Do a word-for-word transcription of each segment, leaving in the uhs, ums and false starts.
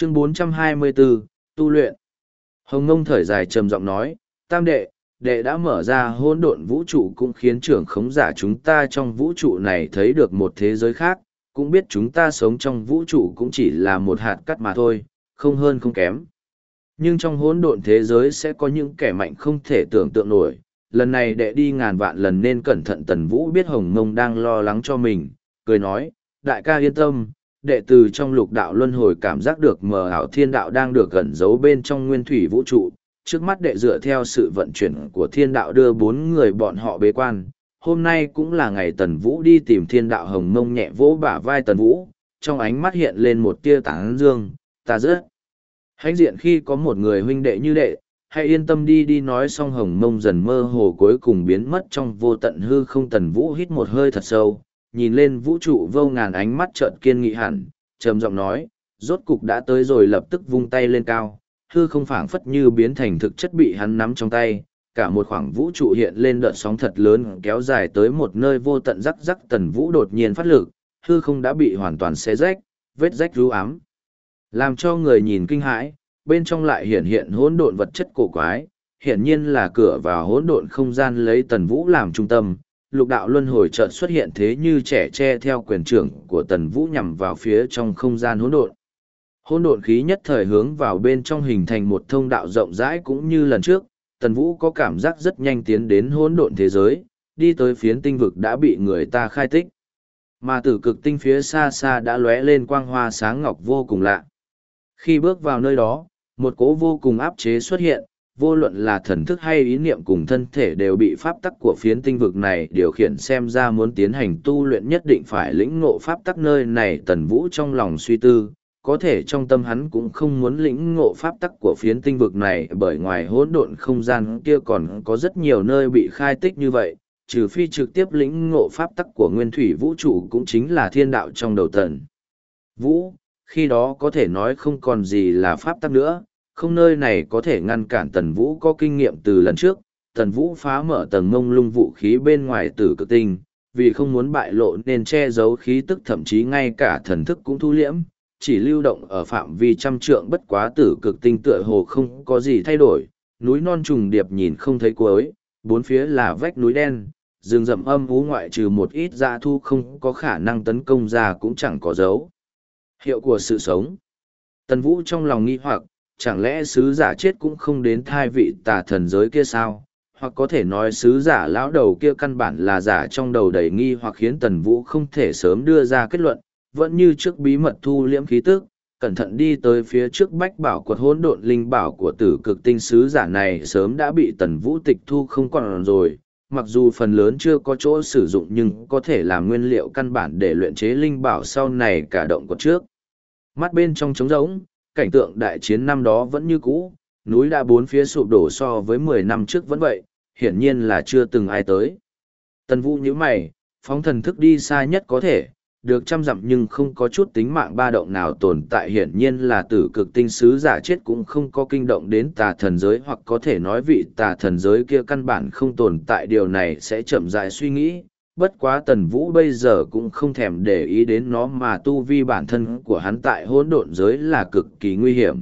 Chương bốn trăm hai mươi bốn, tu luyện. Hồng Ngông thở dài trầm giọng nói, tam đệ, đệ đã mở ra hỗn độn vũ trụ cũng khiến trưởng khống giả chúng ta trong vũ trụ này thấy được một thế giới khác, cũng biết chúng ta sống trong vũ trụ cũng chỉ là một hạt cát mà thôi, không hơn không kém. Nhưng trong hỗn độn thế giới sẽ có những kẻ mạnh không thể tưởng tượng nổi. Lần này đệ đi ngàn vạn lần nên cẩn thận. Tần Vũ biết Hồng Mông đang lo lắng cho mình, cười nói, đại ca yên tâm, đệ từ trong lục đạo luân hồi cảm giác được mờ ảo thiên đạo đang được ẩn giấu bên trong nguyên thủy vũ trụ. Trước mắt đệ dựa theo sự vận chuyển của thiên đạo đưa bốn người bọn họ bế quan. Hôm nay cũng là ngày Tần Vũ đi tìm thiên đạo. Hồng Mông nhẹ vỗ bả vai Tần Vũ, trong ánh mắt hiện lên một tia tán dương, ta rất hãnh diện khi có một người huynh đệ như đệ, hãy yên tâm đi đi. Nói xong Hồng Mông dần mơ hồ cuối cùng biến mất trong vô tận hư không. Tần Vũ hít một hơi thật sâu, nhìn lên vũ trụ vô ngàn, ánh mắt chợt kiên nghị hẳn, trầm giọng nói, rốt cục đã tới rồi. Lập tức vung tay lên cao, hư không phảng phất như biến thành thực chất bị hắn nắm trong tay, cả một khoảng vũ trụ hiện lên đợt sóng thật lớn kéo dài tới một nơi vô tận. Rắc rắc, Tần Vũ đột nhiên phát lực, hư không đã bị hoàn toàn xé rách, vết rách ru ám, làm cho người nhìn kinh hãi. Bên trong lại hiện hiện hỗn độn vật chất cổ quái, hiển nhiên là cửa vào hỗn độn không gian lấy Tần Vũ làm trung tâm. Lục đạo luân hồi chợt xuất hiện thế như trẻ tre theo quyền trưởng của Tần Vũ nhằm vào phía trong không gian hỗn độn. Hỗn độn khí nhất thời hướng vào bên trong hình thành một thông đạo rộng rãi. Cũng như lần trước, Tần Vũ có cảm giác rất nhanh tiến đến hỗn độn thế giới, đi tới phiến tinh vực đã bị người ta khai tích. Mà tử cực tinh phía xa xa đã lóe lên quang hoa sáng ngọc vô cùng lạ. Khi bước vào nơi đó, một cỗ vô cùng áp chế xuất hiện, vô luận là thần thức hay ý niệm cùng thân thể đều bị pháp tắc của phiến tinh vực này điều khiển. Xem ra muốn tiến hành tu luyện nhất định phải lĩnh ngộ pháp tắc nơi này. Tần Vũ trong lòng suy tư, có thể trong tâm hắn cũng không muốn lĩnh ngộ pháp tắc của phiến tinh vực này, bởi ngoài hỗn độn không gian kia còn có rất nhiều nơi bị khai tích như vậy, trừ phi trực tiếp lĩnh ngộ pháp tắc của nguyên thủy vũ trụ cũng chính là thiên đạo trong đầu Tần Vũ, khi đó có thể nói không còn gì là pháp tắc nữa, không nơi này có thể ngăn cản Tần Vũ có kinh nghiệm từ lần trước. Tần Vũ phá mở tầng mông lung vũ khí bên ngoài tử cực tinh, vì không muốn bại lộ nên che giấu khí tức, thậm chí ngay cả thần thức cũng thu liễm, chỉ lưu động ở phạm vi trăm trượng. Bất quá tử cực tinh tựa hồ không có gì thay đổi, núi non trùng điệp nhìn không thấy cuối, bốn phía là vách núi đen, rừng rậm âm u, ngoại trừ một ít dã thu không có khả năng tấn công ra cũng chẳng có dấu hiệu của sự sống. Tần Vũ trong lòng nghi hoặc, chẳng lẽ sứ giả chết cũng không đến thai vị tà thần giới kia sao? Hoặc có thể nói sứ giả lão đầu kia căn bản là giả. Trong đầu đầy nghi hoặc khiến Tần Vũ không thể sớm đưa ra kết luận, vẫn như trước bí mật thu liễm khí tức, cẩn thận đi tới phía trước bách bảo quật hỗn độn linh bảo của tử cực tinh. Sứ giả này sớm đã bị Tần Vũ tịch thu không còn rồi, mặc dù phần lớn chưa có chỗ sử dụng nhưng có thể làm nguyên liệu căn bản để luyện chế linh bảo sau này. Cả động quật trước mắt bên trong trống rỗng, cảnh tượng đại chiến năm đó vẫn như cũ, núi đã bốn phía sụp đổ so với mười năm trước vẫn vậy, hiển nhiên là chưa từng ai tới. Tần Vũ nhíu mày, phóng thần thức đi xa nhất có thể, được trăm dặm nhưng không có chút tính mạng ba động nào tồn tại. Hiển nhiên là tử cực tinh sứ giả chết cũng không có kinh động đến tà thần giới, hoặc có thể nói vị tà thần giới kia căn bản không tồn tại. Điều này sẽ chậm rãi suy nghĩ, bất quá Tần Vũ bây giờ cũng không thèm để ý đến nó, mà tu vi bản thân của hắn tại hỗn độn giới là cực kỳ nguy hiểm.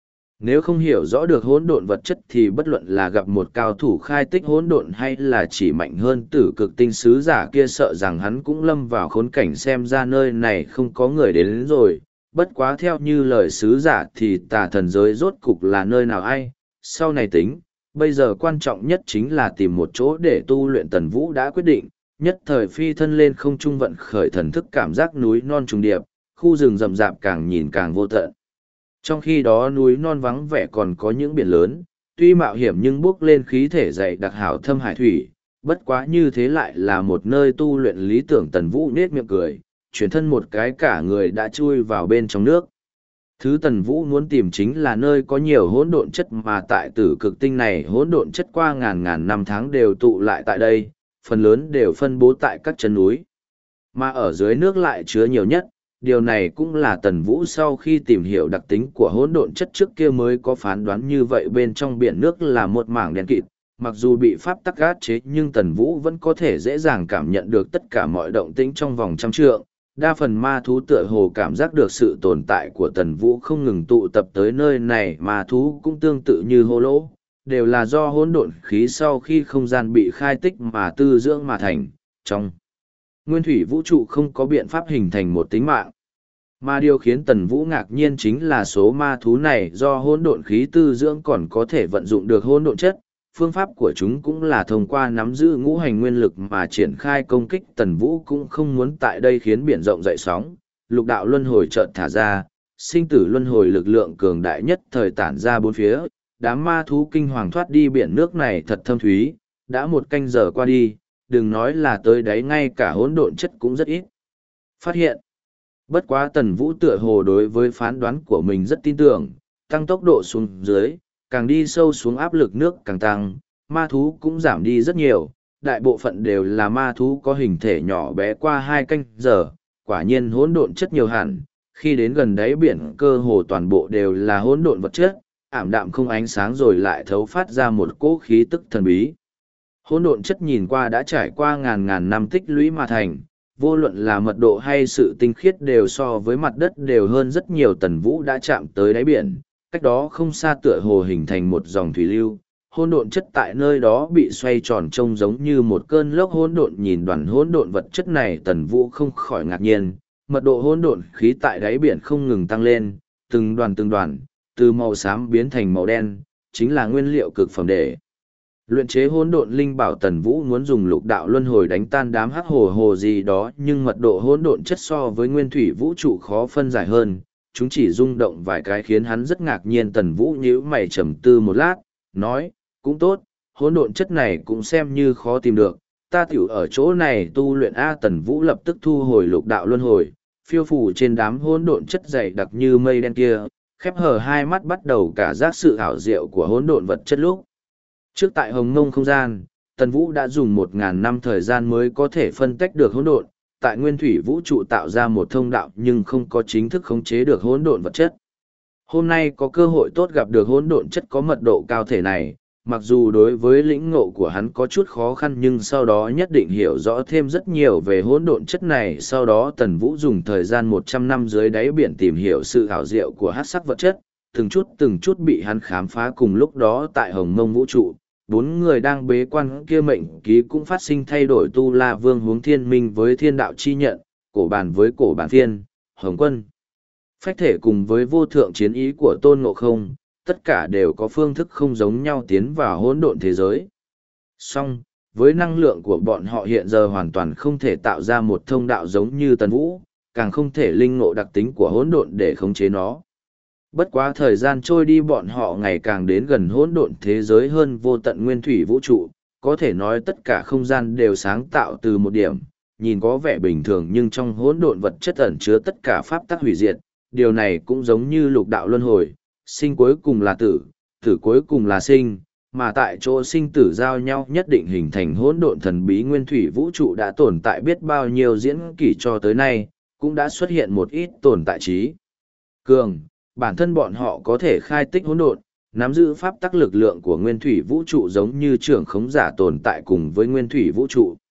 Nếu không hiểu rõ được hỗn độn vật chất thì bất luận là gặp một cao thủ khai tích hỗn độn hay là chỉ mạnh hơn tử cực tinh sứ giả kia, sợ rằng hắn cũng lâm vào khốn cảnh. Xem ra nơi này không có người đến, đến rồi. Bất quá theo như lời sứ giả thì tà thần giới rốt cục là nơi nào ai, sau này tính. Bây giờ quan trọng nhất chính là tìm một chỗ để tu luyện. Tần Vũ đã quyết định, nhất thời phi thân lên không trung, vận khởi thần thức cảm giác núi non trùng điệp, khu rừng rậm rạp càng nhìn càng vô tận. Trong khi đó núi non vắng vẻ còn có những biển lớn, tuy mạo hiểm nhưng bước lên khí thể dày đặc hảo thâm hải thủy, bất quá như thế lại là một nơi tu luyện lý tưởng. Tần Vũ nết miệng cười, chuyển thân một cái cả người đã chui vào bên trong nước. Thứ Tần Vũ muốn tìm chính là nơi có nhiều hỗn độn chất, mà tại tử cực tinh này hỗn độn chất qua ngàn ngàn năm tháng đều tụ lại tại đây, phần lớn đều phân bố tại các chân núi. Mà ở dưới nước lại chứa nhiều nhất, điều này cũng là Tần Vũ sau khi tìm hiểu đặc tính của hỗn độn chất trước kia mới có phán đoán như vậy. Bên trong biển nước là một mảng đen kịt, mặc dù bị pháp tắc áp chế nhưng Tần Vũ vẫn có thể dễ dàng cảm nhận được tất cả mọi động tĩnh trong vòng trăm trượng. đa phần ma thú tựa hồ cảm giác được sự tồn tại của Tần Vũ không ngừng tụ tập tới nơi này, ma thú cũng tương tự như hô lỗ, đều là do hỗn độn khí sau khi không gian bị khai tích mà tư dưỡng mà thành, trong nguyên thủy vũ trụ không có biện pháp hình thành một tính mạng. Mà điều khiến Tần Vũ ngạc nhiên chính là số ma thú này do hỗn độn khí tư dưỡng còn có thể vận dụng được hỗn độn chất, phương pháp của chúng cũng là thông qua nắm giữ ngũ hành nguyên lực mà triển khai công kích. Tần Vũ cũng không muốn tại đây khiến biển rộng dậy sóng, lục đạo luân hồi chợt thả ra, sinh tử luân hồi lực lượng cường đại nhất thời tản ra bốn phía, đám ma thú kinh hoàng thoát đi. Biển nước này thật thâm thúy, đã một canh giờ qua đi, đừng nói là tới đáy, ngay cả hỗn độn chất cũng rất ít phát hiện. Bất quá Tần Vũ tựa hồ đối với phán đoán của mình rất tin tưởng, tăng tốc độ xuống dưới, càng đi sâu xuống áp lực nước càng tăng, ma thú cũng giảm đi rất nhiều, đại bộ phận đều là ma thú có hình thể nhỏ bé. Qua hai canh giờ, quả nhiên hỗn độn chất nhiều hẳn, khi đến gần đáy biển cơ hồ toàn bộ đều là hỗn độn vật chất, ảm đạm không ánh sáng rồi lại thấu phát ra một cỗ khí tức thần bí. Hỗn độn chất nhìn qua đã trải qua ngàn ngàn năm tích lũy mà thành, vô luận là mật độ hay sự tinh khiết đều so với mặt đất đều hơn rất nhiều. Tần Vũ đã chạm tới đáy biển, cách đó không xa tựa hồ hình thành một dòng thủy lưu, hỗn độn chất tại nơi đó bị xoay tròn trông giống như một cơn lốc hỗn độn. Nhìn đoàn hỗn độn vật chất này, Tần Vũ không khỏi ngạc nhiên, mật độ hỗn độn khí tại đáy biển không ngừng tăng lên, từng đoàn từng đoàn, từ màu xám biến thành màu đen, chính là nguyên liệu cực phẩm để luyện chế hỗn độn linh bảo. Tần Vũ muốn dùng lục đạo luân hồi đánh tan đám hắc hồ hồ gì đó, nhưng mật độ hỗn độn chất so với nguyên thủy vũ trụ khó phân giải hơn, chúng chỉ rung động vài cái khiến hắn rất ngạc nhiên. Tần Vũ nhíu mày trầm tư một lát, nói, cũng tốt, hỗn độn chất này cũng xem như khó tìm được, ta tiểu ở chỗ này tu luyện a. Tần Vũ lập tức thu hồi lục đạo luân hồi, phiêu phù trên đám hỗn độn chất dày đặc như mây đen kia, khép hờ hai mắt bắt đầu cả giác sự ảo diệu của hỗn độn vật chất. Lúc trước tại Hồng Mông không gian, Tần Vũ đã dùng một ngàn năm thời gian mới có thể phân tách được hỗn độn, tại nguyên thủy vũ trụ tạo ra một thông đạo nhưng không có chính thức khống chế được hỗn độn vật chất. Hôm nay có cơ hội tốt gặp được hỗn độn chất có mật độ cao thể này, mặc dù đối với lĩnh ngộ của hắn có chút khó khăn nhưng sau đó nhất định hiểu rõ thêm rất nhiều về hỗn độn chất này. Sau đó Tần Vũ dùng thời gian một trăm năm dưới đáy biển tìm hiểu sự ảo diệu của hắc sắc vật chất, từng chút từng chút bị hắn khám phá. Cùng lúc đó tại Hồng Mông vũ trụ, bốn người đang bế quan kia mệnh ký cũng phát sinh thay đổi. Tu La Vương hướng thiên minh với thiên đạo chi nhận, cổ bàn với cổ bàn thiên, Hồng Quân phách thể cùng với vô thượng chiến ý của Tôn Ngộ Không, tất cả đều có phương thức không giống nhau tiến vào hỗn độn thế giới. Song, với năng lượng của bọn họ hiện giờ hoàn toàn không thể tạo ra một thông đạo giống như Tần Vũ, càng không thể linh ngộ đặc tính của hỗn độn để khống chế nó. Bất quá thời gian trôi đi, bọn họ ngày càng đến gần hỗn độn thế giới hơn vô tận nguyên thủy vũ trụ, có thể nói tất cả không gian đều sáng tạo từ một điểm, nhìn có vẻ bình thường nhưng trong hỗn độn vật chất ẩn chứa tất cả pháp tắc hủy diệt. Điều này cũng giống như lục đạo luân hồi, sinh cuối cùng là tử, tử cuối cùng là sinh, mà tại chỗ sinh tử giao nhau nhất định hình thành hỗn độn thần bí. Nguyên thủy vũ trụ đã tồn tại biết bao nhiêu diễn kỷ cho tới nay, cũng đã xuất hiện một ít tồn tại trí cường, bản thân bọn họ có thể khai tích hỗn độn, nắm giữ pháp tắc lực lượng của nguyên thủy vũ trụ, giống như trưởng khống giả tồn tại cùng với nguyên thủy vũ trụ.